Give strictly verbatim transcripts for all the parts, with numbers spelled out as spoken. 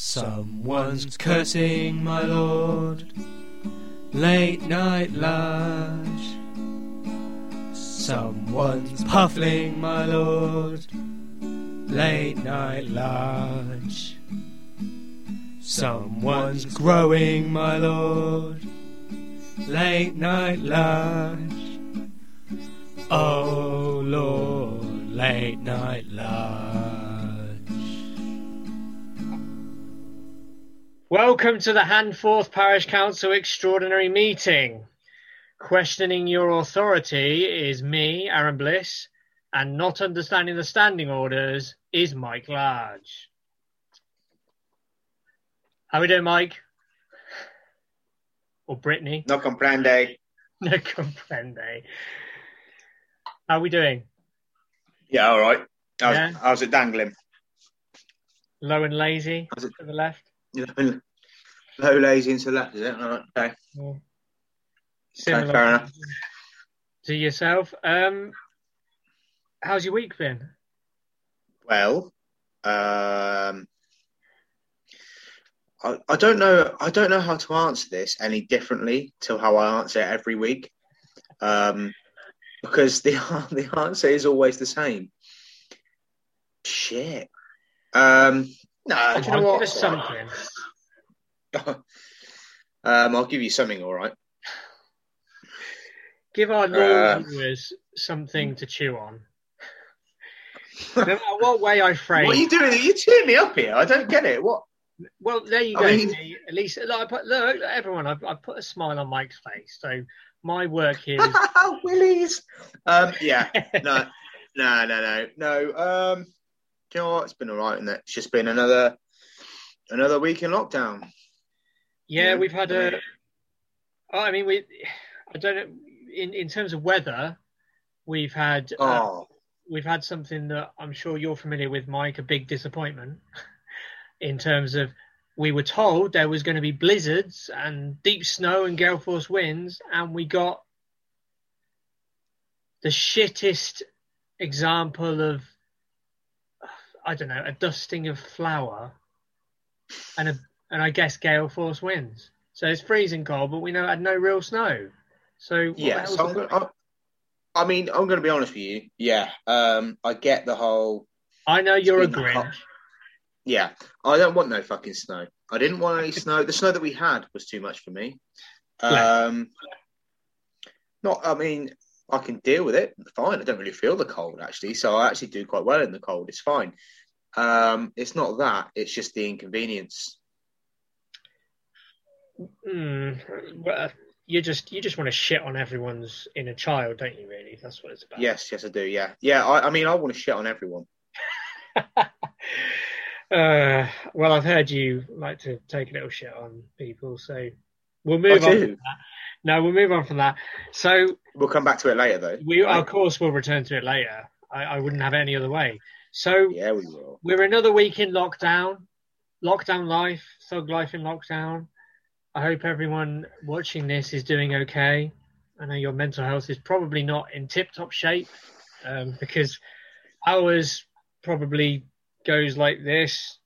Someone's cursing my lord, late night lodge. Someone's puffling my lord, late night lodge. Someone's growing my lord, late night lodge. Oh Lord, late night lodge. Welcome to the Handforth Parish Council Extraordinary Meeting. Questioning your authority is me, Aaron Bliss, and not understanding the standing orders is Mike Large. How we doing, Mike? Or Brittany? No comprende. No comprende. How we doing? Yeah, all right. How's, Yeah? how's it dangling? Low and lazy How's it? to the left? Low, lazy into the left, is it? All right, okay. Yeah. Okay, Similar fair enough. to yourself. Um, how's your week been? Well, um, I, I don't know. I don't know how to answer this any differently to how I answer it every week, um, because the the answer is always the same. Shit. Um, no, do you know I'll what? give us something. um, I'll give you something. All right. Give our loyal Uh, viewers something to chew on. No matter what way I frame. What are you doing? Are you tearing me up here? I don't get it. What? Well, there you I go. mean- See, at least, look, I put, look, everyone, I've, I've put a smile on Mike's face. So my work here is. Willies. Um, yeah. No. No. No. No. No. Um, do you know what? It's been all right, isn't it? It's just been another another week in lockdown. Yeah, Yeah, we've had I a. mean- Oh, I mean, we. I don't know. In in terms of weather, we've had. Uh, Oh, we've had something that I'm sure you're familiar with, Mike. A big disappointment. In terms of, we were told there was going to be blizzards and deep snow and gale force winds, and we got the shittest example of, I don't know, a dusting of flour and a, and I guess gale force winds. So it's freezing cold, but we know it had no real snow. So what the yeah. hell's So the I'm gonna. point? I'm, I mean, I'm going to be honest with you. Yeah. Um, I get the whole. I know you're a been hot. Grinch. Yeah, I don't want no fucking snow. I didn't want any snow. The snow that we had was too much for me. Um, not. I mean, I can deal with it. Fine. I don't really feel the cold actually, so I actually do quite well in the cold. It's fine. Um, it's not that. It's just the inconvenience. Mm, well, you just you just want to shit on everyone's inner child, don't you? Really, that's what it's about. Yes, yes, I do. Yeah, yeah. I, I mean, I want to shit on everyone. Uh, well, I've heard you like to take a little shit on people, so we'll I move on. do. From that. No, we'll move on from that. So We'll come back to it later, though. we, right? of course, will return to it later. I, I wouldn't have it any other way. So Yeah, we will. we're another week in lockdown, lockdown life, thug life in lockdown. I hope everyone watching this is doing okay. I know your mental health is probably not in tip-top shape, um, because ours probably goes like this.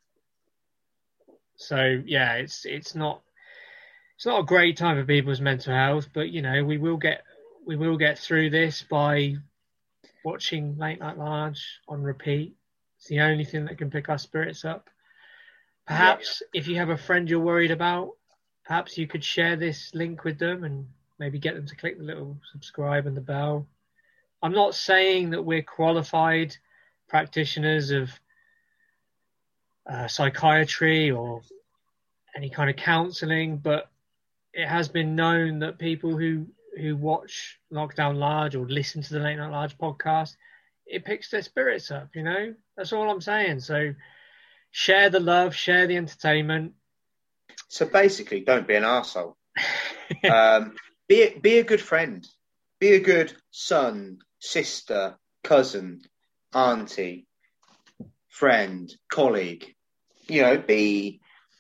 So yeah, it's it's not it's not a great time for people's mental health, but you know, we will get we will get through this by watching Late Night Large on repeat. It's the only thing that can pick our spirits up. Perhaps if you have a friend you're worried about, perhaps you could share this link with them and maybe get them to click the little subscribe and the bell. I'm not saying that we're qualified practitioners of uh, psychiatry or any kind of counselling, but it has been known that people who, who watch Lockdown Large or listen to the Late Night Large podcast, it picks their spirits up, you know? That's all I'm saying. So share the love, share the entertainment. So basically, don't be an arsehole. um, be be a good friend. Be a good son, sister, cousin, auntie, friend, colleague. You know, be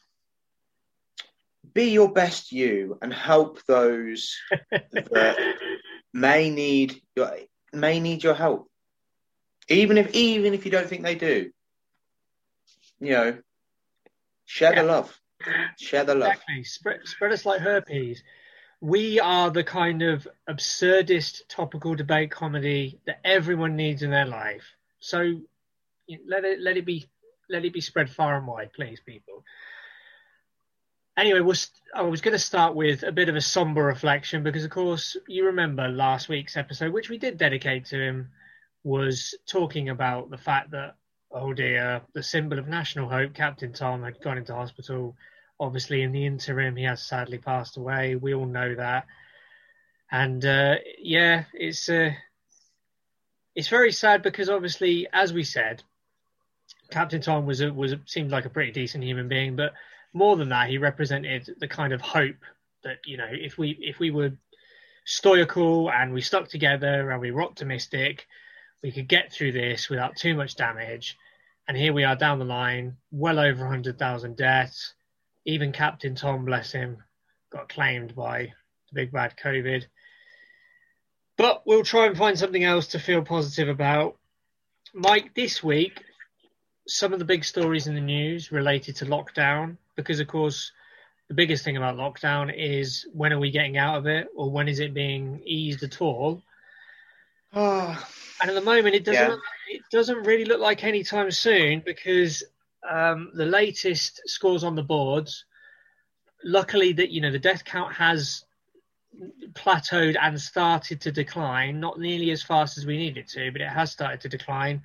be your best you and help those that may need your may need your help. Even if even if you don't think they do. You know, Share Yeah. the love. Share the love. Exactly. Spread, spread us like herpes. We are the kind of absurdist topical debate comedy that everyone needs in their life. So you know, let it let it be let it be spread far and wide, please, people. Anyway, we'll, I was going to start with a bit of a somber reflection because, of course, you remember last week's episode, which we did dedicate to him, was talking about the fact that, oh dear, the symbol of national hope, Captain Tom, had gone into hospital. Obviously, in the interim, he has sadly passed away. We all know that. And, uh, yeah, it's uh, it's very sad because, obviously, as we said, Captain Tom was a, was a, seemed like a pretty decent human being, but more than that, he represented the kind of hope that, you know, if we if we were stoical and we stuck together and we were optimistic, we could get through this without too much damage. And here we are down the line, well over one hundred thousand deaths. Even Captain Tom, bless him, got claimed by the big bad COVID. But we'll try and find something else to feel positive about. Mike, this week, some of the big stories in the news related to lockdown, because, of course, the biggest thing about lockdown is when are we getting out of it, or when is it being eased at all? Oh, and at the moment, it doesn't yeah. look, it doesn't really look like any time soon, because um, the latest scores on the boards, luckily that you know the death count has plateaued and started to decline, not nearly as fast as we need it to, but it has started to decline.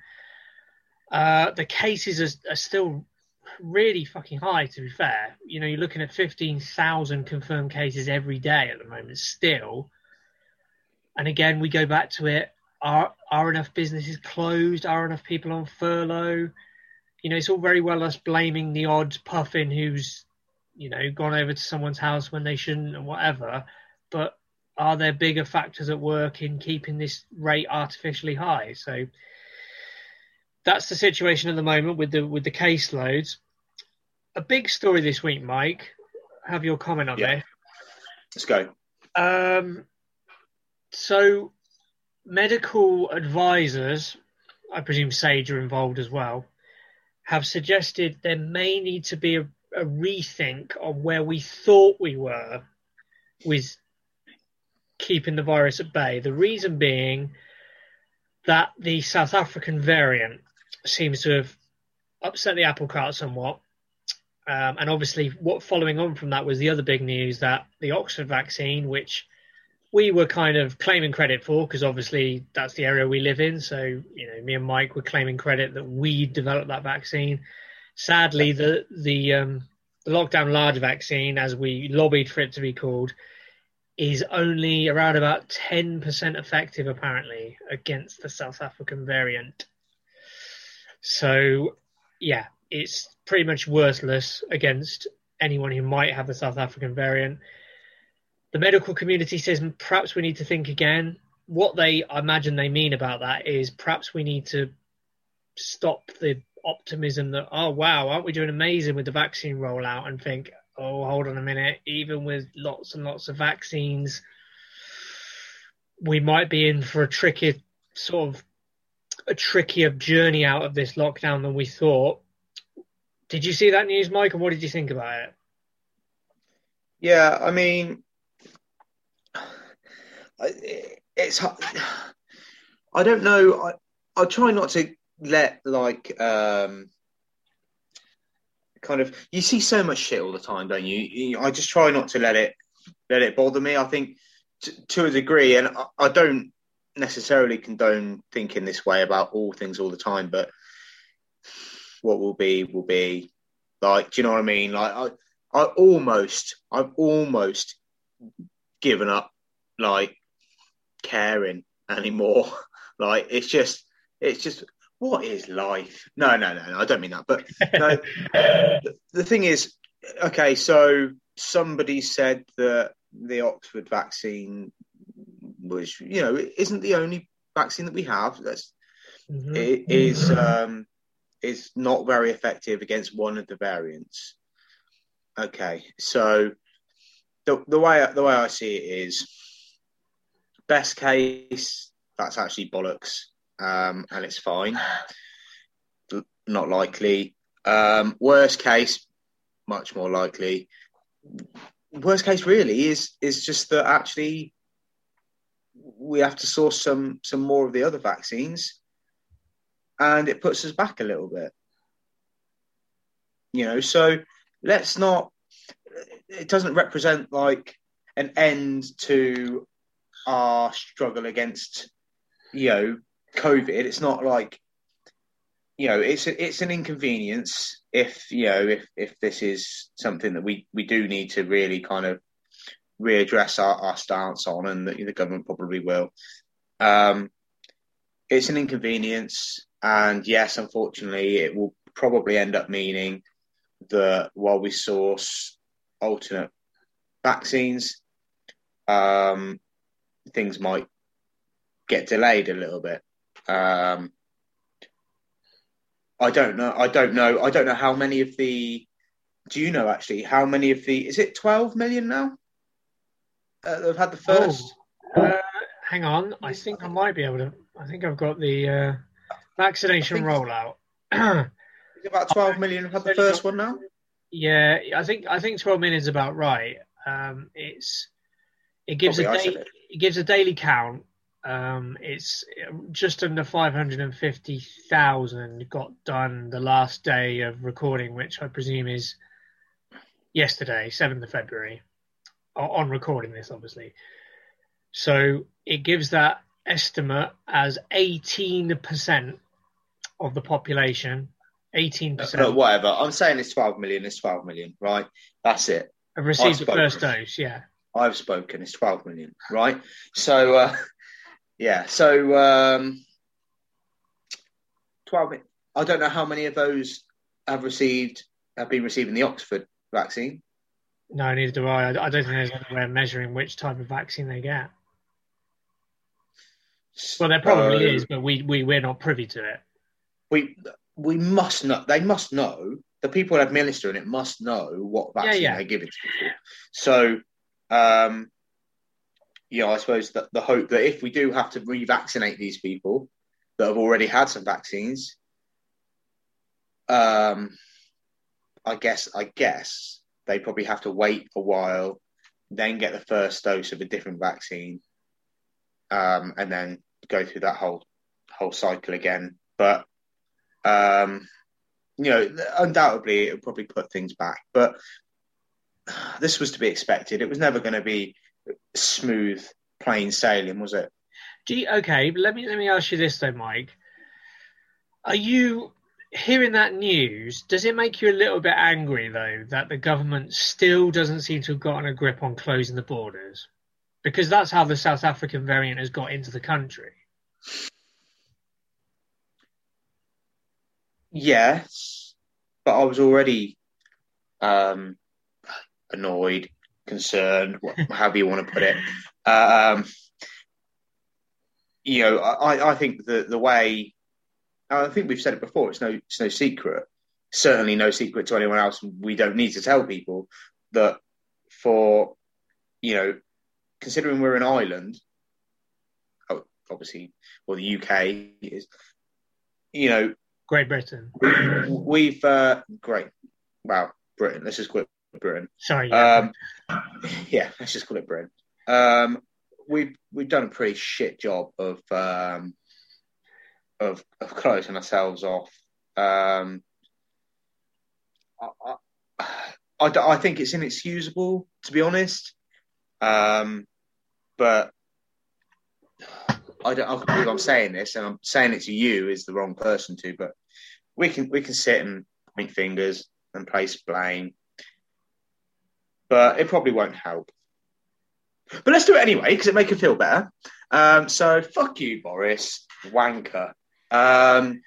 Uh, the cases are, are still really fucking high, to be fair. You know, you're looking at fifteen thousand confirmed cases every day at the moment still. And again, we go back to it. Are, are enough businesses closed? Are enough people on furlough? You know, it's all very well us blaming the odd puffin who's, you know, gone over to someone's house when they shouldn't and whatever. But are there bigger factors at work in keeping this rate artificially high? So that's the situation at the moment with the with the caseloads. A big story this week, Mike. Have your comment on Yeah. this. Let's go. Um, so medical advisors, I presume SAGE are involved as well, have suggested there may need to be a, a rethink on where we thought we were with keeping the virus at bay. The reason being that the South African variant seems to have upset the apple cart somewhat. Um, and obviously, what following on from that was the other big news that the Oxford vaccine, which we were kind of claiming credit for, because obviously that's the area we live in. So, you know, me and Mike were claiming credit that we developed that vaccine. Sadly, the the, um, the lockdown large vaccine, as we lobbied for it to be called, is only around about ten percent effective, apparently, against the South African variant. So, yeah, it's pretty much worthless against anyone who might have the South African variant. The medical community says perhaps we need to think again. What they I imagine they mean about that is perhaps we need to stop the optimism that, oh, wow, aren't we doing amazing with the vaccine rollout, and think, oh, hold on a minute, even with lots and lots of vaccines, we might be in for a tricky sort of a trickier journey out of this lockdown than we thought. Did you see that news, Mike, and what did you think about it? Yeah, I mean, it's I don't know. I I try not to let like um kind of you see so much shit all the time, don't you? you I just try not to let it let it bother me. I think t- to a degree, and I, I don't necessarily condone thinking this way about all things all the time, but what will be will be. Like, do you know what I mean? Like, I I almost I've almost given up like caring anymore. Like, it's just it's just what is life? No, no, no, no. I don't mean that. But no, the, the thing is, okay. So somebody said that the Oxford vaccine was, you know, it isn't the only vaccine that we have. That's mm-hmm. it is um, is not very effective against one of the variants. Okay, so the the way the way I see it is, best case, that's actually bollocks, um, and it's fine. Not likely. Um, worst case, much more likely. Worst case, really, is is just that actually we have to source some some more of the other vaccines, and it puts us back a little bit. You know, so let's not. It doesn't represent like an end to our struggle against, you know, COVID. It's not like, you know, it's a, it's an inconvenience if, you know, if, if this is something that we, we do need to really kind of readdress our, our stance on, and the, the government probably will. Um, it's an inconvenience, and yes, unfortunately, it will probably end up meaning that while we source alternate vaccines, um, things might get delayed a little bit. Um, I don't know. I don't know. I don't know how many of the. Do you know actually how many of the? Is it twelve million now? Uh, they've had the first. Oh, uh, hang on. I think I might be able to. I think I've got the uh, vaccination think, rollout. Is it about twelve million have had the first one now? Yeah, I think I think twelve million is about right. Um, it's it gives Probably a I said da- it. it gives a daily count. Um, it's just under five hundred fifty thousand got done the last day of recording, which I presume is yesterday, seventh of February, on recording this, obviously. So it gives that estimate as eighteen percent of the population, eighteen percent. No, whatever. I'm saying it's twelve million. It's twelve million, right? That's it. Have received I've the first spoken. dose, yeah. I've spoken. It's twelve million, right? So, uh, yeah. So, um, twelve. I don't know how many of those have received have been receiving the Oxford vaccine. No, neither do I. I don't think there's any way of measuring which type of vaccine they get. Well, there probably So is, but we, we, we're not privy to it. we we must know. They must know. The people that administer it must know what vaccine Yeah, yeah. they're giving to people. So, um, you know, I suppose that the hope that if we do have to revaccinate these people that have already had some vaccines, um, I guess I guess they probably have to wait a while, then get the first dose of a different vaccine, um, and then go through that whole whole cycle again. But um, you know, undoubtedly it will probably put things back. But this was to be expected. It was never going to be smooth, plain sailing, was it? Do you, okay, let me let me ask you this though, Mike. Are you hearing that news? Does it make you a little bit angry though that the government still doesn't seem to have gotten a grip on closing the borders? Because that's how the South African variant has got into the country. Yes, but I was already um, annoyed, concerned, however you want to put it. Um, you know, I, I think the the way, I think we've said it before, it's no it's no secret, certainly no secret to anyone else. We don't need to tell people that for, you know, considering we're an island, obviously, well, the U K is, you know, Great Britain. we've, uh, great, wow, Britain, let's just call it Britain. Sorry, yeah. Um, yeah, let's just call it Britain. Um, we've we've done a pretty shit job of um, of of closing ourselves off. Um, I, I, I think it's inexcusable, to be honest. Um, but I don't. I can't believe I'm saying this, and I'm saying it to you is the wrong person to. But we can we can sit and point fingers and place blame, but it probably won't help. But let's do it anyway because it makes you feel better. Um, so fuck you, Boris, wanker. Um,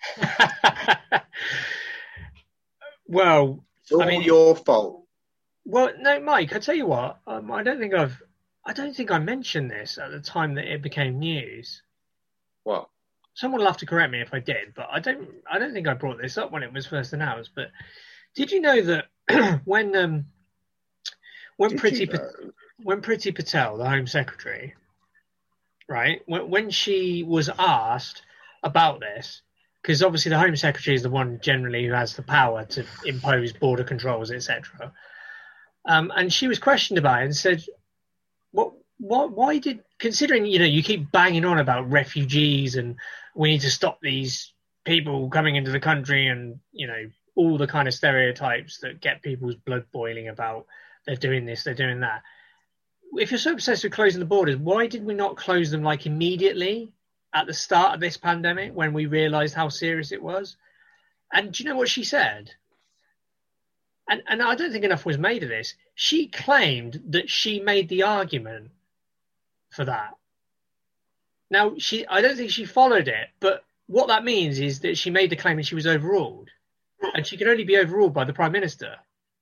well, it's all I mean, your fault. Well, no, Mike. I tell you what. Um, I don't think I've. I don't think I mentioned this at the time that it became news. What? Someone will have to correct me if I did, but I don't. I don't think I brought this up when it was first announced. But did you know that when um, when Did Priti you Pa- know? when Priti Patel, the Home Secretary, right, when when she was asked about this, because obviously the Home Secretary is the one generally who has the power to impose border controls, et cetera. Um, and she was questioned about it and said, "What? What? Why did? Considering you know you keep banging on about refugees and we need to stop these people coming into the country and you know all the kind of stereotypes that get people's blood boiling about they're doing this, they're doing that. If you're so obsessed with closing the borders, why did we not close them like immediately at the start of this pandemic when we realised how serious it was?" And do you know what she said? And, and I don't think enough was made of this. She claimed that she made the argument for that. Now, she I don't think she followed it, but what that means is that she made the claim and she was overruled. And she can only be overruled by the Prime Minister.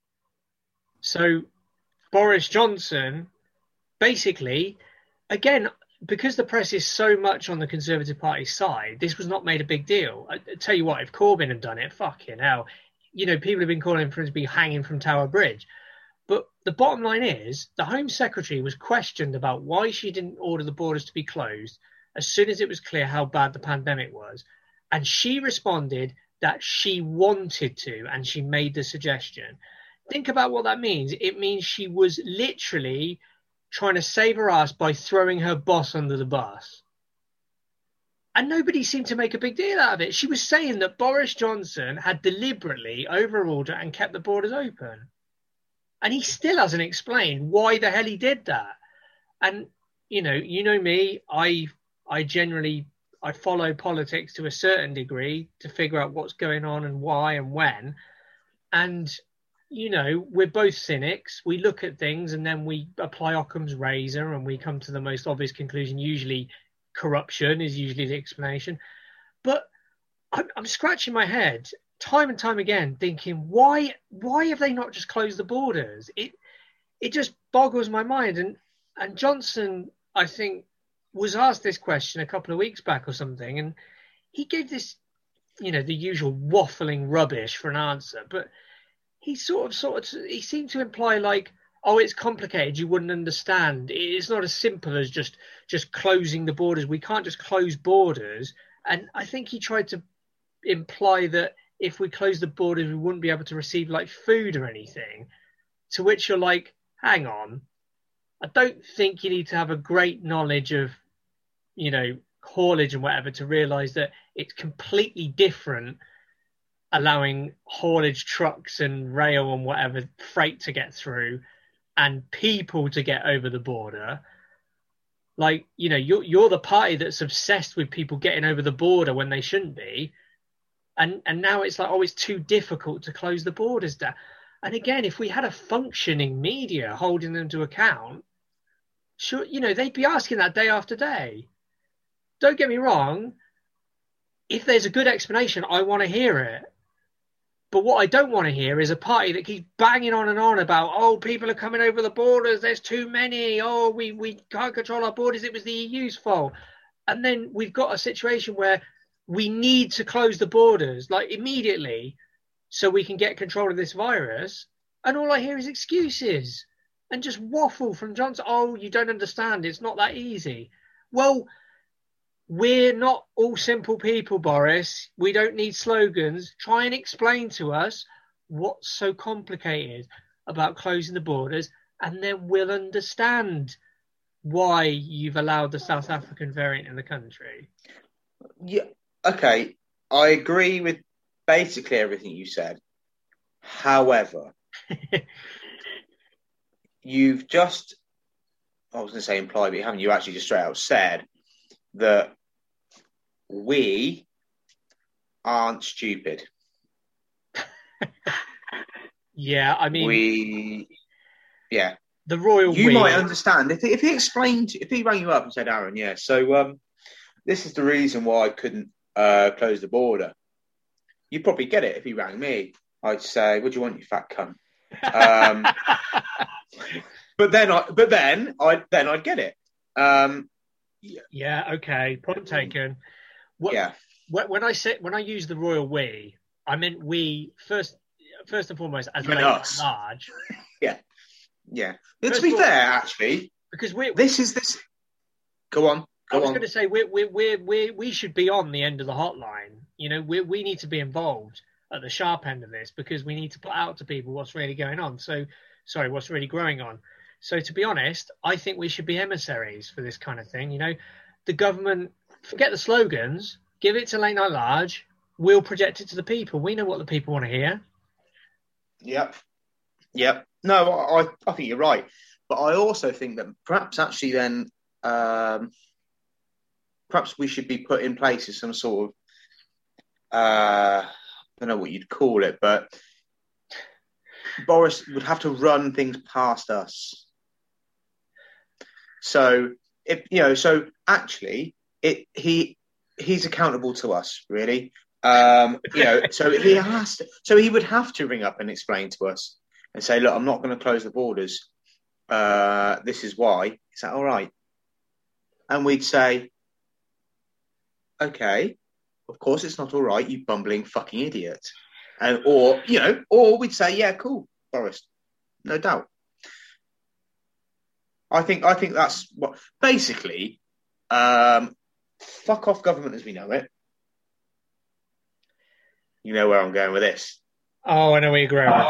So Boris Johnson, basically, again, because the press is so much on the Conservative Party side, this was not made a big deal. I, I tell you what, if Corbyn had done it, fucking hell. You know, people have been calling for him to be hanging from Tower Bridge. But the bottom line is, the Home Secretary was questioned about why she didn't order the borders to be closed as soon as it was clear how bad the pandemic was. And she responded that she wanted to, and she made the suggestion. Think about what that means. It means she was literally trying to save her ass by throwing her boss under the bus. And nobody seemed to make a big deal out of it. She was saying that Boris Johnson had deliberately overruled her and kept the borders open. And he still hasn't explained why the hell he did that. And, you know, you know me, I I generally, I follow politics to a certain degree to figure out what's going on and why and when. And, you know, we're both cynics. We look at things and then we apply Occam's razor and we come to the most obvious conclusion. Usually corruption is usually the explanation. But I'm, I'm scratching my head time and time again thinking, why why have they not just closed the borders? It it just boggles my mind. And, and Johnson, I think, was asked this question a couple of weeks back or something, and he gave this, you know, the usual waffling rubbish for an answer. But he sort of, sort of, he seemed to imply like, oh, it's complicated, you wouldn't understand. It's not as simple as just just closing the borders. We can't just close borders. And I think he tried to imply that if we close the borders, we wouldn't be able to receive like food or anything. To which you're like, hang on. I don't think you need to have a great knowledge of, you know, haulage and whatever to realise that it's completely different allowing haulage trucks and rail and whatever freight to get through and people to get over the border. Like, you know, you're, you're the party that's obsessed with people getting over the border when they shouldn't be. And and now it's like, oh, it's too difficult to close the borders down. And again, if we had a functioning media holding them to account, sure, you know, they'd be asking that day after day. Don't get me wrong. If there's a good explanation, I want to hear it. But what I don't want to hear is a party that keeps banging on and on about, oh, people are coming over the borders, there's too many, oh, we, we can't control our borders, it was the E U's fault. And then we've got a situation where we need to close the borders, like immediately, so we can get control of this virus. And all I hear is excuses and just waffle from Johnson. Oh, you don't understand, it's not that easy. Well, we're not all simple people, Boris. We don't need slogans. Try and explain to us what's so complicated about closing the borders, and then we'll understand why you've allowed the South African variant in the country. Yeah, okay. I agree with basically everything you said. However, you've just, I was going to say implied, but haven't you actually just straight out said that we aren't stupid. Yeah, I mean, we, yeah, the royal. You we... might understand if he, if he explained, if he rang you up and said, "Aaron, yeah, so um, this is the reason why I couldn't uh, close the border." You'd probably get it if he rang me. I'd say, "What do you want, you fat cunt?" Um, but then, I, but then, I then I'd get it. Um, yeah. yeah. Okay. Point taken. What, yeah. When I said when I used the royal we, I meant we first. First and foremost, as large. yeah, yeah. To be fair, actually, because we this is this. Go on, Go I was on. going to say we we we we we should be on the end of the hotline. You know, we we need to be involved at the sharp end of this because we need to put out to people what's really going on. So, sorry, what's really growing on. So, to be honest, I think we should be emissaries for this kind of thing. You know, the government, forget the slogans, give it to Late Night Large. We'll project it to the people. We know what the people want to hear. Yep. Yep. No, I, I think you're right. But I also think that perhaps actually then, um, perhaps we should be put in place as some sort of, uh, I don't know what you'd call it, but Boris would have to run things past us. So, if you know, so actually, it he he's accountable to us, really. Um, you know, so he has to, so he would have to ring up and explain to us and say, look, I'm not going to close the borders. Uh, this is why. Is that all right? And we'd say, okay, of course it's not all right, you bumbling fucking idiot. And or, you know, or we'd say, yeah, cool, Boris, no doubt. I think I think that's what basically um, fuck off government as we know it. You know where I'm going with this. Oh, I know where you're going.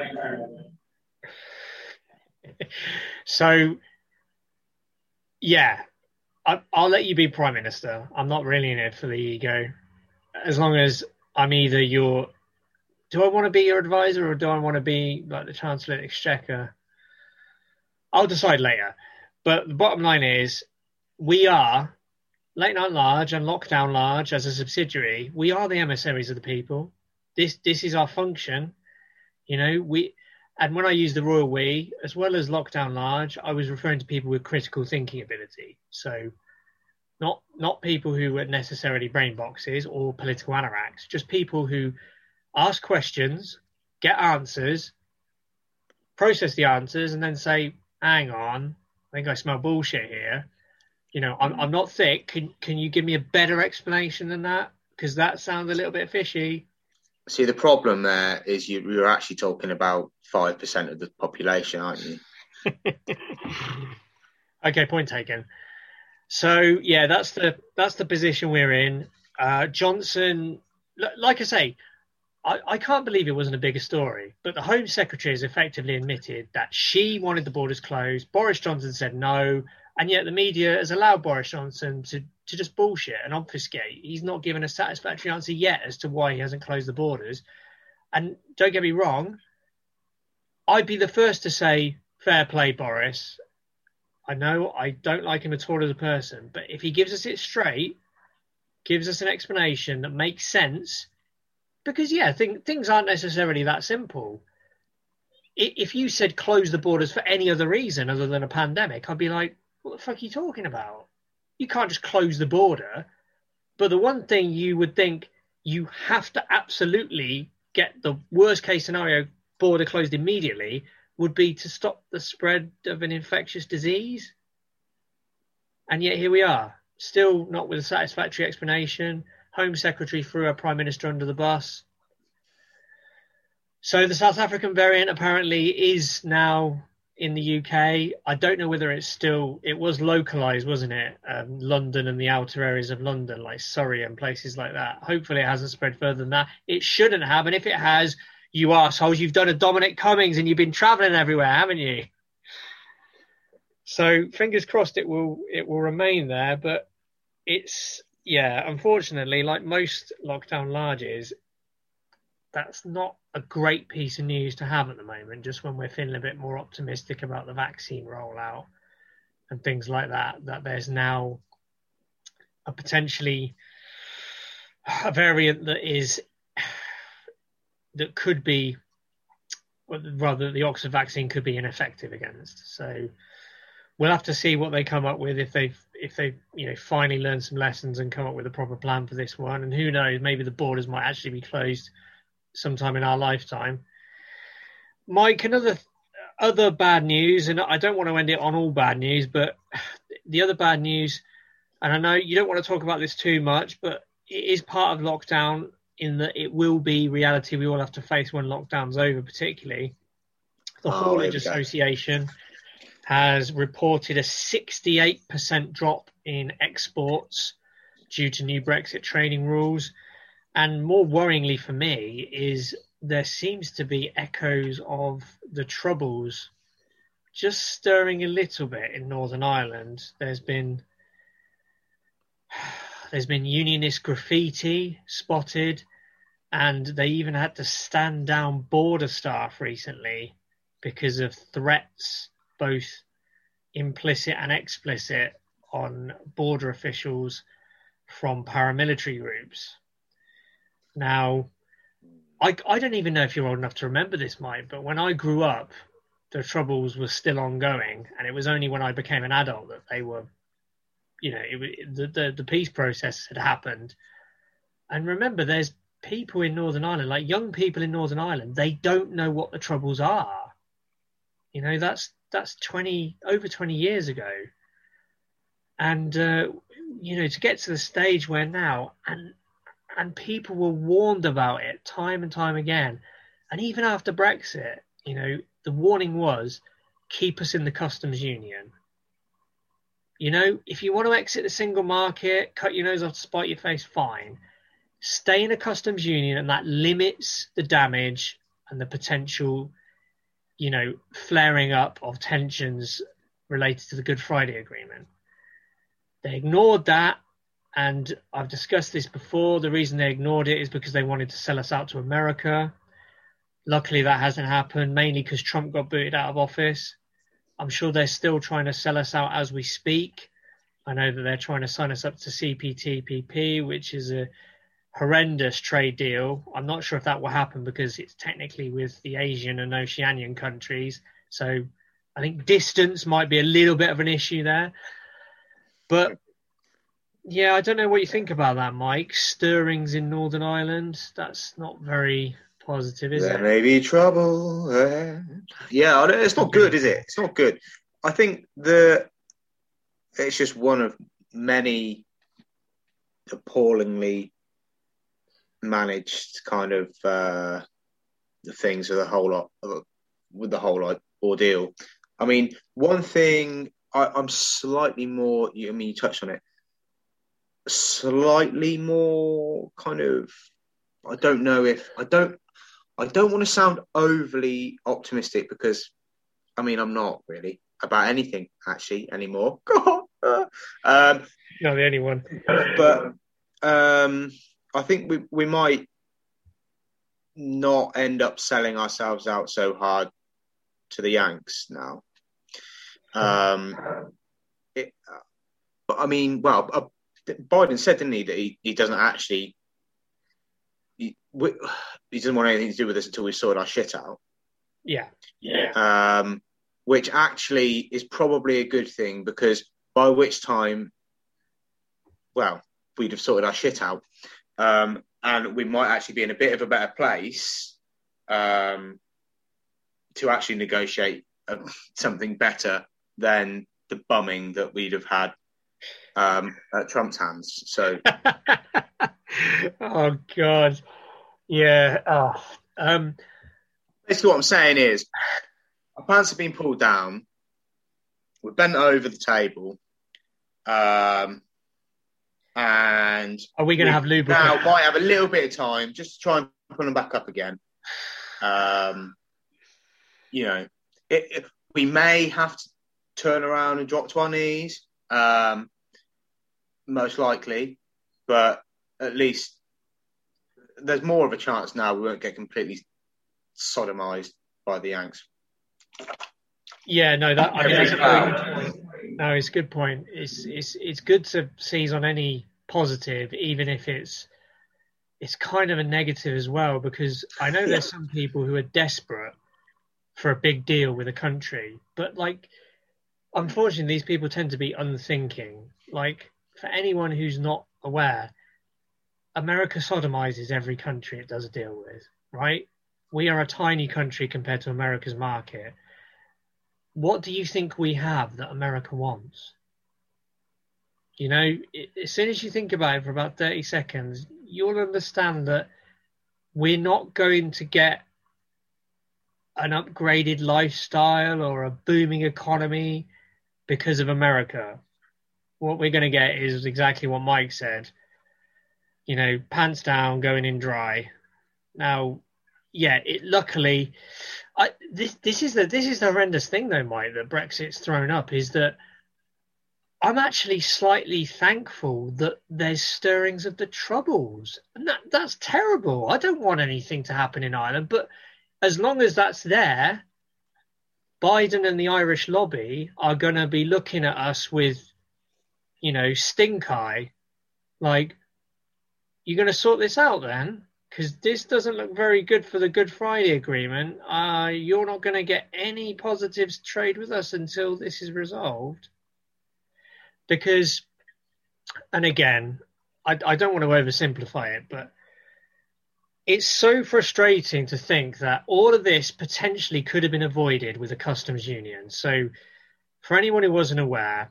So, yeah, I, I'll let you be Prime Minister. I'm not really in it for the ego. As long as I'm either your... Do I want to be your advisor or do I want to be like the Chancellor of the Exchequer? I'll decide later. But the bottom line is, we are, Late Night Large and Lockdown Large as a subsidiary, we are the emissaries of the people. This this is our function. You know, we... And when I use the royal we, as well as Lockdown Large, I was referring to people with critical thinking ability. So not not people who are necessarily brain boxes or political anoraks, just people who ask questions, get answers, process the answers, and then say, hang on, I think I smell bullshit here. You know, I'm, I'm not thick. Can, can you give me a better explanation than that? Because that sounds a little bit fishy. See, the problem there is you, you're actually talking about five percent of the population, aren't you? Okay, point taken. So, yeah, that's the that's the position we're in. Uh, Johnson, like I say, I, I can't believe it wasn't a bigger story, but the Home Secretary has effectively admitted that she wanted the borders closed. Boris Johnson said no, and yet the media has allowed Boris Johnson to, to just bullshit and obfuscate. He's not given a satisfactory answer yet as to why he hasn't closed the borders. And don't get me wrong, I'd be the first to say, fair play, Boris. I know I don't like him at all as a person, but if he gives us it straight, gives us an explanation that makes sense, because, yeah, th- things aren't necessarily that simple. I- if you said close the borders for any other reason other than a pandemic, I'd be like, what the fuck are you talking about? You can't just close the border. But the one thing you would think you have to absolutely get the worst case scenario border closed immediately would be to stop the spread of an infectious disease. And yet here we are, still not with a satisfactory explanation. Home Secretary threw her Prime Minister under the bus. So the South African variant apparently is now in the U K. I don't know whether it's still... It was localised, wasn't it? Um, London and the outer areas of London, like Surrey and places like that. Hopefully it hasn't spread further than that. It shouldn't have. And if it has, you arseholes, you've done a Dominic Cummings and you've been travelling everywhere, haven't you? So fingers crossed it will it will remain there. But it's... Yeah, unfortunately, like most lockdown larges, that's not a great piece of news to have at the moment, just when we're feeling a bit more optimistic about the vaccine rollout and things like that, that there's now a potentially a variant that is, that could be, rather the Oxford vaccine could be ineffective against. So we'll have to see what they come up with if they've, if they, you know, finally learn some lessons and come up with a proper plan for this one. And who knows, maybe the borders might actually be closed sometime in our lifetime. Mike, another other bad news, and I don't want to end it on all bad news, but the other bad news, and I know you don't want to talk about this too much, but it is part of lockdown in that it will be reality we all have to face when lockdown's over, particularly the Oh, Haulage there we go. Association has reported a sixty-eight percent drop in exports due to new Brexit trading rules. And more worryingly for me is there seems to be echoes of the Troubles just stirring a little bit in Northern Ireland. There's been there's been unionist graffiti spotted, and they even had to stand down border staff recently because of threats, both implicit and explicit, on border officials from paramilitary groups. Now, I, I don't even know if you're old enough to remember this, Mike, but when I grew up, the Troubles were still ongoing, and it was only when I became an adult that they were, you know, it, the, the the peace process had happened. And remember, there's people in Northern Ireland, like young people in Northern Ireland, they don't know what the Troubles are. You know, that's that's twenty over twenty years ago, and uh, you know, to get to the stage where now and and people were warned about it time and time again, and even after Brexit, you know, the warning was, keep us in the customs union. You know, if you want to exit the single market, cut your nose off to spite your face, fine. Stay in a customs union, and that limits the damage and the potential, you know, flaring up of tensions related to the Good Friday Agreement. They ignored that, and I've discussed this before. The reason they ignored it is because they wanted to sell us out to America. Luckily, that hasn't happened, mainly because Trump got booted out of office. I'm sure they're still trying to sell us out as we speak. I know that they're trying to sign us up to C P T P P, which is a horrendous trade deal. I'm not sure if that will happen because it's technically with the Asian and Oceanian countries. So I think distance might be a little bit of an issue there. But yeah, I don't know what you think about that, Mike. Stirrings in Northern Ireland. That's not very positive, is there it? There may be trouble there. Yeah, I don't, it's not good, is it? It's not good. I think the it's just one of many appallingly managed kind of uh, the things with the whole lot with the whole like, ordeal. I mean, one thing I, I'm slightly more. I mean, you touched on it. Slightly more kind of. I don't know if I don't. I don't want to sound overly optimistic because, I mean, I'm not really about anything actually anymore. um, not the only one. But um, I think we we might not end up selling ourselves out so hard to the Yanks now. Um, it, but I mean, well, uh, Biden said, didn't he, that he, he doesn't actually. He, we, he doesn't want anything to do with us until we sort our shit out. Yeah. Yeah. Um, which actually is probably a good thing because by which time, well, we'd have sorted our shit out. Um, and we might actually be in a bit of a better place um, to actually negotiate uh, something better than the bumming that we'd have had um, at Trump's hands. So... Oh God, yeah. Oh, um, basically, what I'm saying is, our pants have been pulled down. We're bent over the table, um, and are we going to have lubricant? Now might have a little bit of time just to try and put them back up again. Um, you know, it, it, we may have to turn around and drop to our knees, um, most likely, but. At least there's more of a chance now we won't get completely sodomized by the Yanks. Yeah, no, that I mean, that's a very good point. No, it's a good point. It's it's it's good to seize on any positive, even if it's it's kind of a negative as well, because I know there's some people who are desperate for a big deal with a country, but like, unfortunately, these people tend to be unthinking. Like, for anyone who's not aware, America sodomizes every country it does a deal with, right? We are a tiny country compared to America's market. What do you think we have that America wants? You know, it, as soon as you think about it for about thirty seconds, you'll understand that we're not going to get an upgraded lifestyle or a booming economy because of America. What we're going to get is exactly what Mike said. You know, pants down, going in dry. Now, yeah, it luckily, I, this this is the this is the horrendous thing though, Mike, that Brexit's thrown up is that I'm actually slightly thankful that there's stirrings of the Troubles, and that that's terrible. I don't want anything to happen in Ireland, but as long as that's there, Biden and the Irish lobby are going to be looking at us with, you know, stink eye, like, you're going to sort this out then? Because this doesn't look very good for the Good Friday Agreement. Uh, you're not going to get any positives trade with us until this is resolved. Because, and again, I, I don't want to oversimplify it, but it's so frustrating to think that all of this potentially could have been avoided with a customs union. So for anyone who wasn't aware,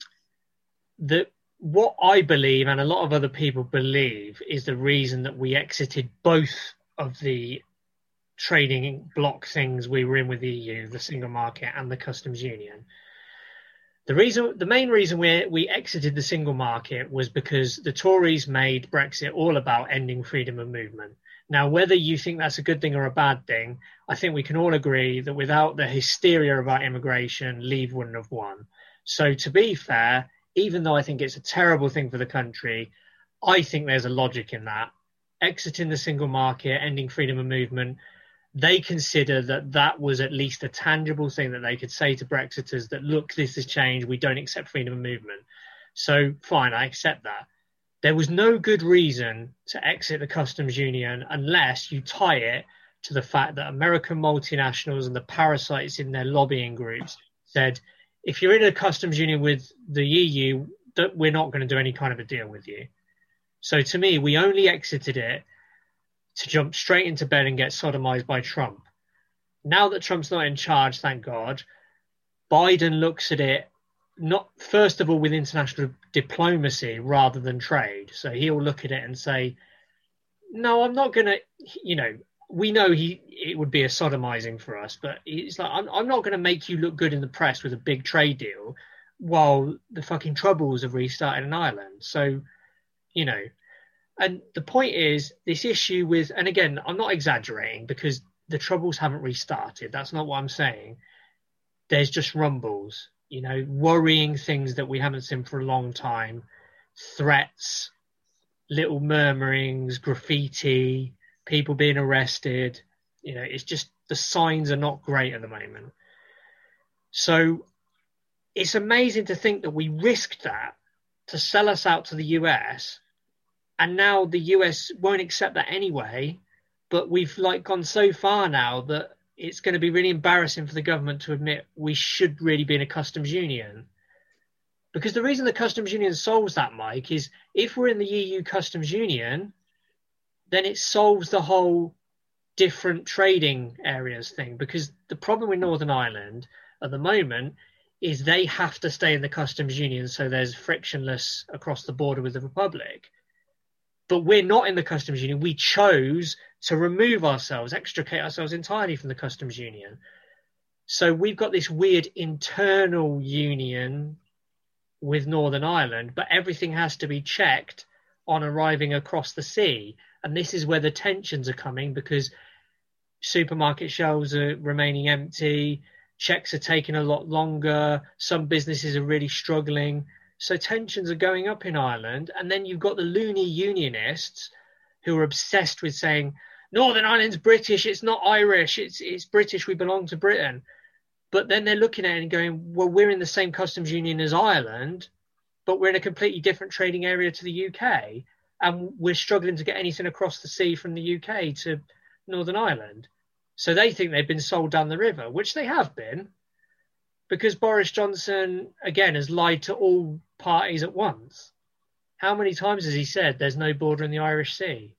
that what I believe and a lot of other people believe is the reason that we exited both of the trading block things we were in with the E U, the single market and the customs union. The reason, the main reason we we exited the single market was because the Tories made Brexit all about ending freedom of movement. Now, whether you think that's a good thing or a bad thing, I think we can all agree that without the hysteria about immigration, Leave wouldn't have won. So to be fair, even though I think it's a terrible thing for the country, I think there's a logic in that. Exiting the single market, ending freedom of movement, they consider that that was at least a tangible thing that they could say to Brexiters that, look, this has changed, we don't accept freedom of movement. So fine, I accept that. There was no good reason to exit the customs union unless you tie it to the fact that American multinationals and the parasites in their lobbying groups said, if you're in a customs union with the E U, we're not going to do any kind of a deal with you. So to me, we only exited it to jump straight into bed and get sodomized by Trump. Now that Trump's not in charge, thank God, Biden looks at it, not first of all with international diplomacy rather than trade. So he'll look at it and say, no, I'm not going to, you know, we know he it would be a sodomizing for us, but it's like, I'm, I'm not going to make you look good in the press with a big trade deal while the fucking Troubles have restarted in Ireland. So, you know, and the point is this issue with, and again, I'm not exaggerating because the Troubles haven't restarted. That's not what I'm saying. There's just rumbles, you know, worrying things that we haven't seen for a long time, threats, little murmurings, graffiti, people being arrested. You know, it's just the signs are not great at the moment. So it's amazing to think that we risked that to sell us out to the U S, and now the U S won't accept that anyway. But we've like gone so far now that it's going to be really embarrassing for the government to admit we should really be in a customs union. Because the reason the customs union solves that, Mike, is if we're in the E U customs union, then it solves the whole different trading areas thing. Because the problem with Northern Ireland at the moment is they have to stay in the customs union so there's frictionless across the border with the Republic. But we're not in the customs union. We chose to remove ourselves, extricate ourselves entirely from the customs union. So we've got this weird internal union with Northern Ireland, but everything has to be checked on arriving across the sea. And this is where the tensions are coming, because supermarket shelves are remaining empty, checks are taking a lot longer, some businesses are really struggling. So tensions are going up in Ireland. And then you've got the loony unionists who are obsessed with saying, Northern Ireland's British, it's not Irish, it's it's British, we belong to Britain. But then they're looking at it and going, well, we're in the same customs union as Ireland, but we're in a completely different trading area to the U K. And we're struggling to get anything across the sea from the U K to Northern Ireland. So they think they've been sold down the river, which they have been, because Boris Johnson, again, has lied to all parties at once. How many times has he said there's no border in the Irish Sea?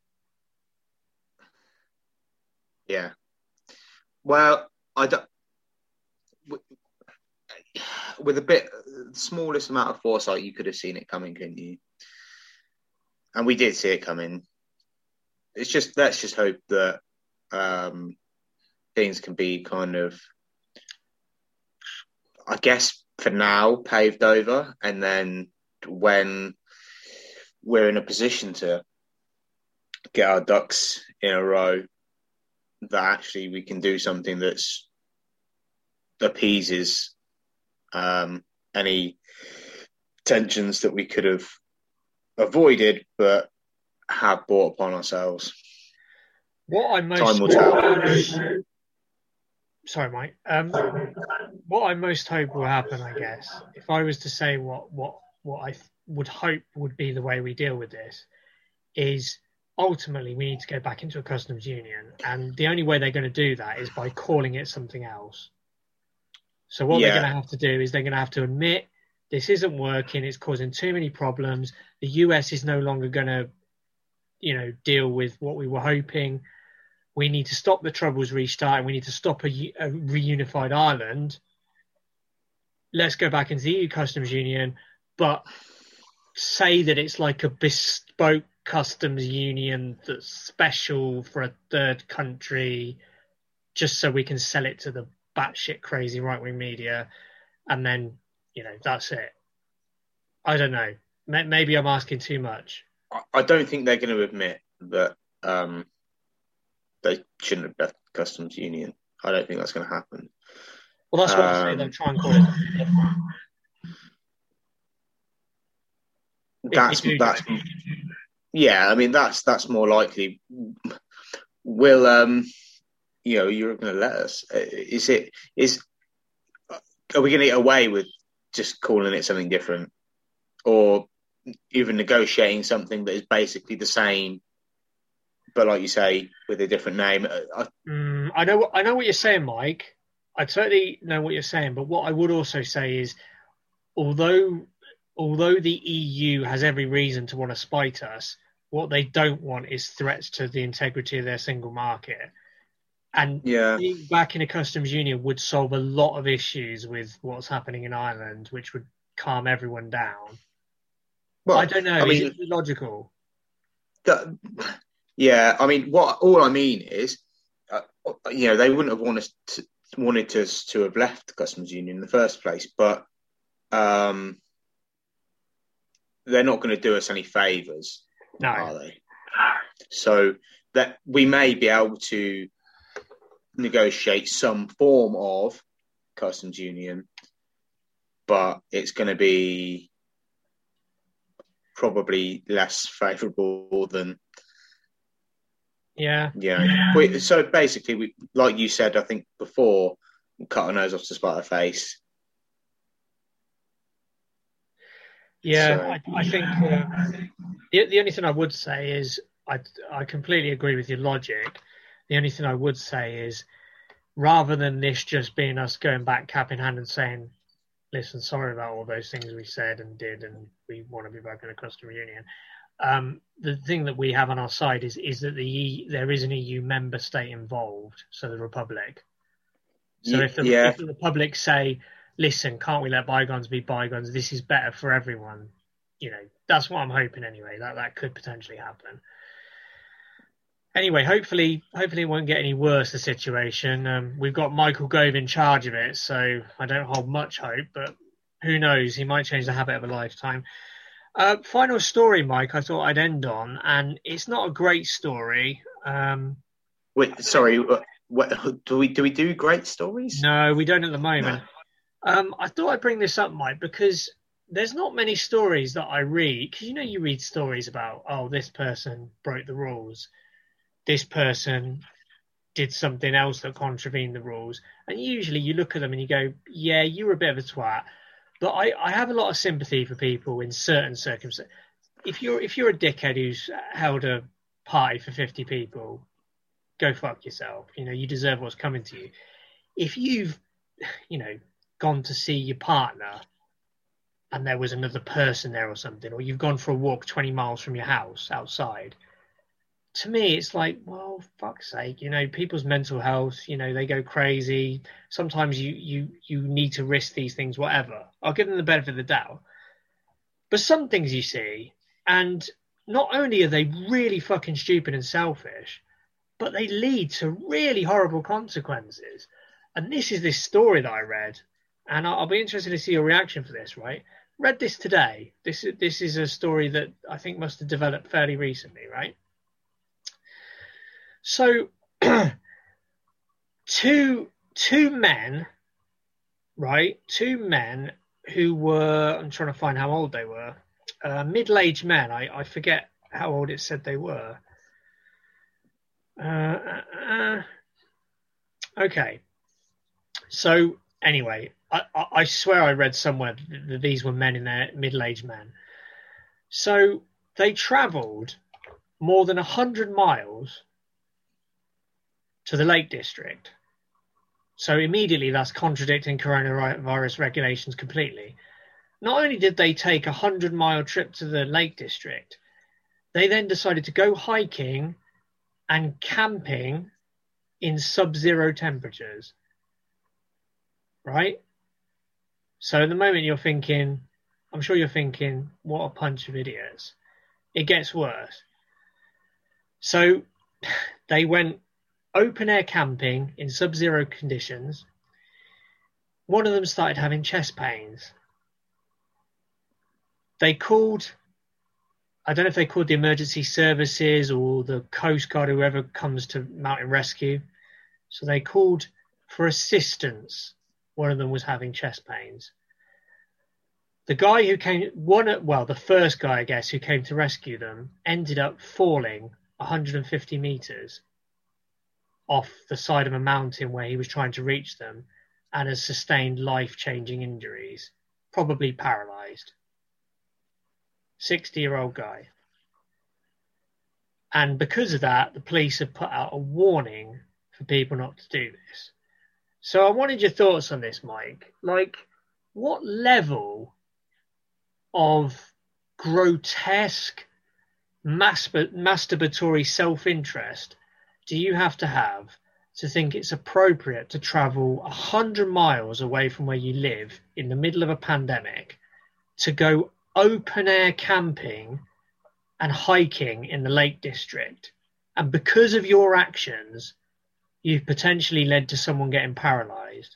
Yeah. Well, I don't, with a bit, the smallest amount of foresight, you could have seen it coming, couldn't you? And we did see it coming. It's just, let's just hope that um, things can be kind of, I guess, for now, paved over, and then when we're in a position to get our ducks in a row, that actually we can do something that's appeases um, any tensions that we could have avoided but have brought upon ourselves. What I most Time will tell. Sorry, Mike. Um, what I most hope will happen, I guess, if I was to say what what what I th- would hope would be the way we deal with this, is ultimately we need to go back into a customs union, and the only way they're going to do that is by calling it something else. So what Yeah. they're going to have to do is they're going to have to admit this isn't working, it's causing too many problems. The U S is no longer going to, you know, deal with what we were hoping. We need to stop the troubles restarting. We need to stop a, a reunified Ireland. Let's go back into the E U customs union, but say that it's like a bespoke customs union that's special for a third country, just so we can sell it to the batshit crazy right-wing media, and then, you know, that's it. I don't know. Maybe I'm asking too much. I don't think they're going to admit that um, they shouldn't have left the customs union. I don't think that's going to happen. Well, that's what um, I'm saying. They'll try and call it something different. That's that's yeah. I mean, that's that's more likely. Will um, you know, you're going to let us? Is it is? Are we going to get away with just calling it something different, or even negotiating something that is basically the same, but like you say, with a different name? I, mm, I know. I know what you're saying, Mike. I totally know what you're saying. But what I would also say is, although although the E U has every reason to want to spite us, what they don't want is threats to the integrity of their single market. And yeah. being back in a customs union would solve a lot of issues with what's happening in Ireland, which would calm everyone down. Well, I don't know. I mean, is it logical? That, yeah, I mean, what all I mean is, uh, you know, they wouldn't have wanted to, wanted us to have left the customs union in the first place, but um, they're not going to do us any favours, no. are they? So that we may be able to negotiate some form of customs union, but it's going to be probably less favourable than yeah yeah. We, so basically, we like you said, I think before, we cut our nose off to spite our face. Yeah, so, I, I think uh, the the only thing I would say is I I completely agree with your logic. The only thing I would say is, rather than this just being us going back cap in hand and saying, listen, sorry about all those things we said and did, and we want to be back in a customs union. Um, the thing that we have on our side is is that the e, there is an E U member state involved, so the Republic. So yeah, if the yeah. if the Republic say, listen, can't we let bygones be bygones? This is better for everyone. You know, that's what I'm hoping anyway. That that could potentially happen. Anyway, hopefully, hopefully it won't get any worse, the situation. Um, we've got Michael Gove in charge of it, so I don't hold much hope, but who knows? He might change the habit of a lifetime. Uh, final story, Mike, I thought I'd end on, and it's not a great story. Um, Wait, sorry, what, do we do we do great stories? No, we don't at the moment. No. Um, I thought I'd bring this up, Mike, because there's not many stories that I read, because you know you read stories about, oh, this person broke the rules. This person did something else that contravened the rules. And usually you look at them and you go, yeah, you were a bit of a twat. But I, I have a lot of sympathy for people in certain circumstances. If you're if you're a dickhead who's held a party for fifty people, go fuck yourself. You know, you deserve what's coming to you. If you've, you know, gone to see your partner and there was another person there or something, or you've gone for a walk twenty miles from your house outside, to me, it's like, well, fuck's sake, you know, people's mental health, you know, they go crazy. Sometimes you, you, you need to risk these things, whatever. I'll give them the benefit of the doubt. But some things you see, and not only are they really fucking stupid and selfish, but they lead to really horrible consequences. And this is this story that I read, and I'll, I'll be interested to see your reaction for this, right? Read this today. This, this is a story that I think must have developed fairly recently, right? So, two, two men, right? Two men who were, I'm trying to find how old they were, uh, middle-aged men. I, I forget how old it said they were. Uh, uh, uh, okay. So anyway, I, I, I swear I read somewhere that these were men in their middle-aged men. So they travelled more than one hundred miles to the Lake District. So immediately that's contradicting coronavirus regulations completely. Not only did they take a one hundred mile trip to the Lake District, they then decided to go hiking and camping in sub-zero temperatures. Right? So at the moment you're thinking, I'm sure you're thinking, what a bunch of idiots. It gets worse. So they went open-air camping in sub-zero conditions. One of them started having chest pains. They called, I don't know if they called the emergency services or the Coast Guard, whoever comes to mountain rescue. So they called for assistance. One of them was having chest pains. The guy who came, one, well, the first guy, I guess, who came to rescue them, ended up falling one hundred fifty meters off the side of a mountain where he was trying to reach them, and has sustained life-changing injuries, probably paralyzed. sixty-year-old guy. And because of that, the police have put out a warning for people not to do this. So I wanted your thoughts on this, Mike. Like, what level of grotesque mastur- masturbatory self-interest do you have to have to think it's appropriate to travel one hundred miles away from where you live in the middle of a pandemic to go open-air camping and hiking in the Lake District? And because of your actions, you've potentially led to someone getting paralyzed.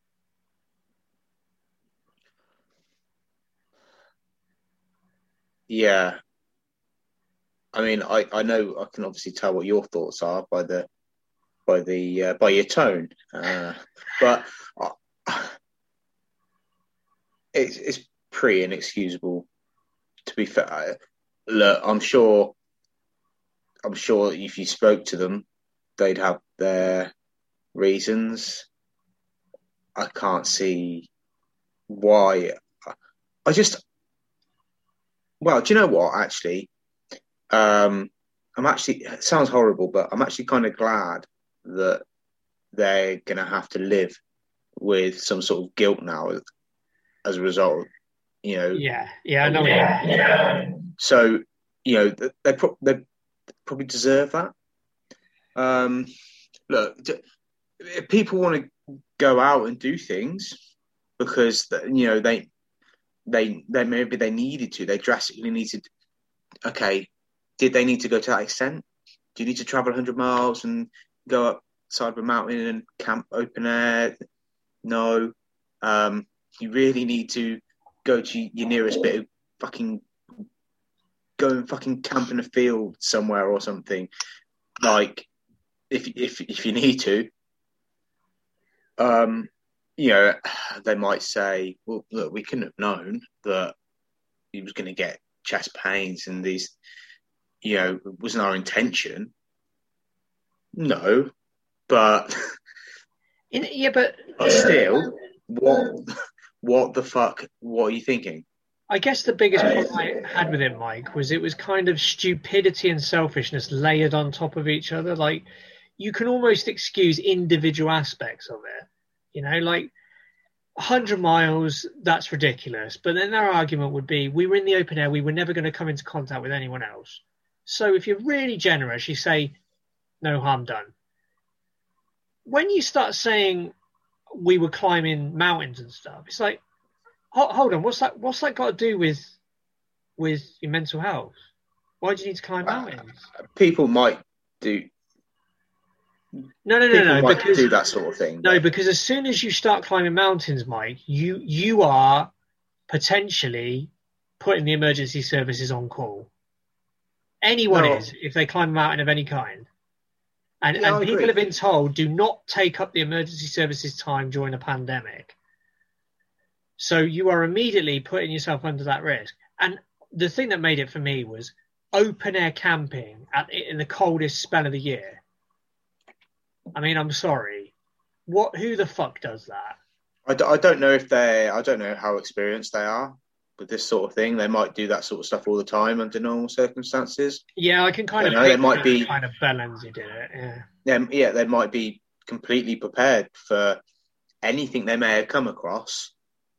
Yeah. I mean, I, I know I can obviously tell what your thoughts are by the by the uh, by your tone, uh, but uh, it's it's pretty inexcusable. To be fair, look, I'm sure I'm sure if you spoke to them, they'd have their reasons. I can't see why. I just, well, do you know what? Actually, um, I'm actually. It sounds horrible, but I'm actually kind of glad that they're going to have to live with some sort of guilt now as a result. You know. Yeah, yeah, I know. Yeah, yeah. So, you know, they pro- they probably deserve that. Um, look, if people want to go out and do things because you know they they they maybe they needed to, they drastically needed. Okay, did they need to go to that extent? Do you need to travel one hundred miles and go up side of a mountain and camp open air? No. Um, you really need to go to your nearest bit of fucking go and fucking camp in a field somewhere or something. Like, if if if you need to, um, you know, they might say, "Well, look, we couldn't have known that he was going to get chest pains and these, you know, it wasn't our intention." No, but In, yeah, but still, what what the fuck? What are you thinking? I guess the biggest problem I had with it, Mike, was it was kind of stupidity and selfishness layered on top of each other. Like, you can almost excuse individual aspects of it. You know, like one hundred miles, that's ridiculous. But then their argument would be, we were in the open air, we were never going to come into contact with anyone else. So if you're really generous, you say, no harm done. When you start saying we were climbing mountains and stuff, it's like, hold on, what's that? What's that got to do with with your mental health? Why do you need to climb mountains? People might do. No, no, no, People no. might Because do that sort of thing. no, but- because as soon as you start climbing mountains, Mike, you you are potentially putting the emergency services on call. Anyone No. is if they climb a mountain of any kind. And, Yeah, and I people agree. have been told, do not take up the emergency services time during a pandemic. So you are immediately putting yourself under that risk. And the thing that made it for me was open air camping at, in the coldest spell of the year. I mean, I'm sorry. What? Who the fuck does that? I, d- I don't know if they, I don't know how experienced they are with this sort of thing. They might do that sort of stuff all the time under normal circumstances. Yeah, I can kind You of know, there picture might be- kind of Bellens who did it. Yeah. Yeah, yeah, they might be completely prepared for anything they may have come across,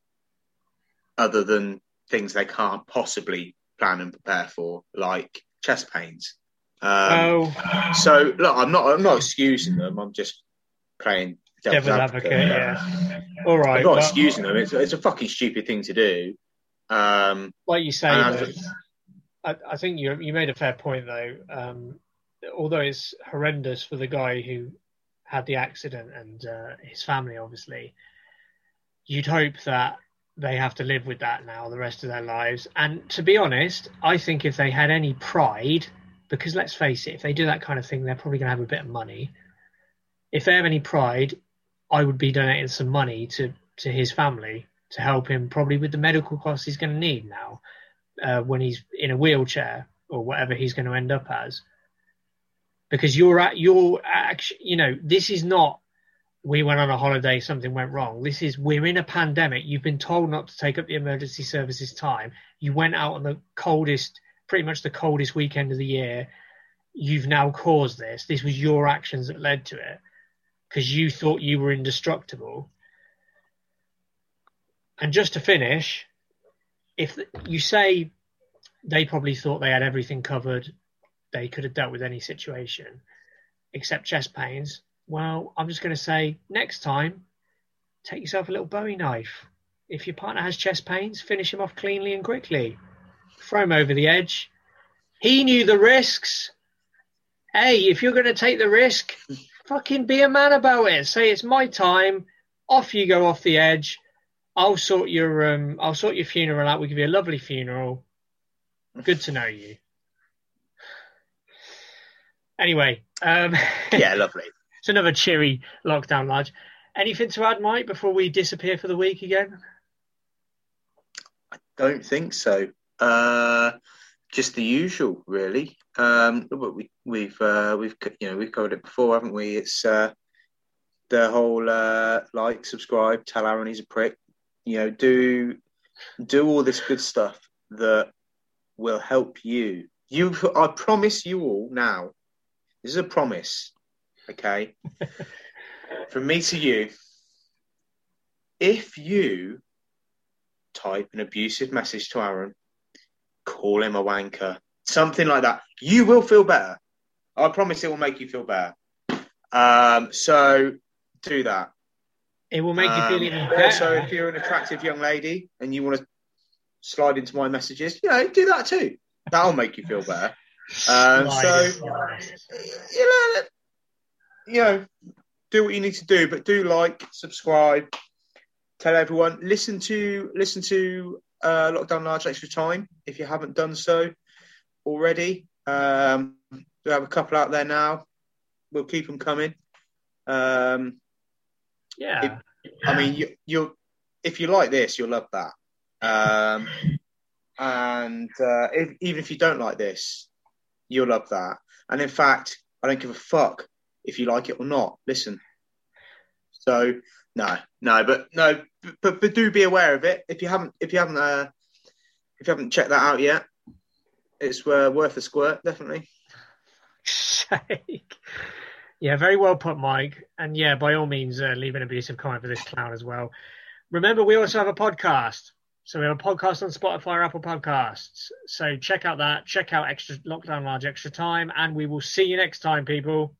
other than things they can't possibly plan and prepare for, like chest pains. Um, oh, So look, I'm not, I'm not excusing them. I'm just playing devil's, devil's advocate. advocate. Yeah. All right. I'm not Well, excusing them. It's, it's a fucking stupid thing to do. Um, like you say, and though, I'm- I, I think you you made a fair point though. Um, although it's horrendous for the guy who had the accident and uh, his family, obviously, you'd hope that they have to live with that now the rest of their lives. And to be honest, I think if they had any pride, because let's face it, if they do that kind of thing, they're probably going to have a bit of money. If they have any pride, I would be donating some money to, to his family to help him probably with the medical costs he's going to need now uh, when he's in a wheelchair or whatever he's going to end up as. Because you're at, you're actually, you know, this is not, we went on a holiday, something went wrong. This is, we're in a pandemic. You've been told not to take up the emergency services time. You went out on the coldest, pretty much the coldest weekend of the year. You've now caused this. This was your actions that led to it because you thought you were indestructible. And just to finish, if you say they probably thought they had everything covered, they could have dealt with any situation except chest pains. Well, I'm just going to say next time, take yourself a little Bowie knife. If your partner has chest pains, finish him off cleanly and quickly. Throw him over the edge. He knew the risks. Hey, if you're going to take the risk, fucking be a man about it. Say it's my time. Off you go off the edge. I'll sort your um, I'll sort your funeral out. We'll give you a lovely funeral. Good to know you. Anyway, um, yeah, lovely. It's another cheery lockdown lodge. Anything to add, Mike, before we disappear for the week again? I don't think so. Uh, just the usual, really. Um, but we, we've uh, we've you know we've covered it before, haven't we? It's uh, the whole uh, like, subscribe, tell Aaron he's a prick. You know, do do all this good stuff that will help you. You, I promise you all now. This is a promise. Okay, from me to you, if you type an abusive message to Aaron, call him a wanker, something like that, you will feel better. I promise it will make you feel better. Um, so do that. It will make you feel Um, even better. Also, if you're an attractive young lady and you want to slide into my messages, you know, do that too. That'll make you feel better. Um, so, you know, you know, do what you need to do, but do like, subscribe, tell everyone, listen to listen to uh, Lockdown Large Extra Time if you haven't done so already. Um, we have a couple out there now. We'll keep them coming. Um, yeah, it, I mean, you, you'll if you like this, you'll love that. Um, and uh, if, even if you don't like this, you'll love that. And in fact, I don't give a fuck if you like it or not. Listen. So no, no, but no, but but do be aware of it. If you haven't, if you haven't, uh, if you haven't checked that out yet, it's uh, worth a squirt, definitely. Yeah, very well put, Mike. And yeah, by all means, uh, leave an abusive comment for this clown as well. Remember, we also have a podcast. So we have a podcast on Spotify or Apple Podcasts. So check out that. Check out Extra Lockdown Large Extra Time, and we will see you next time, people.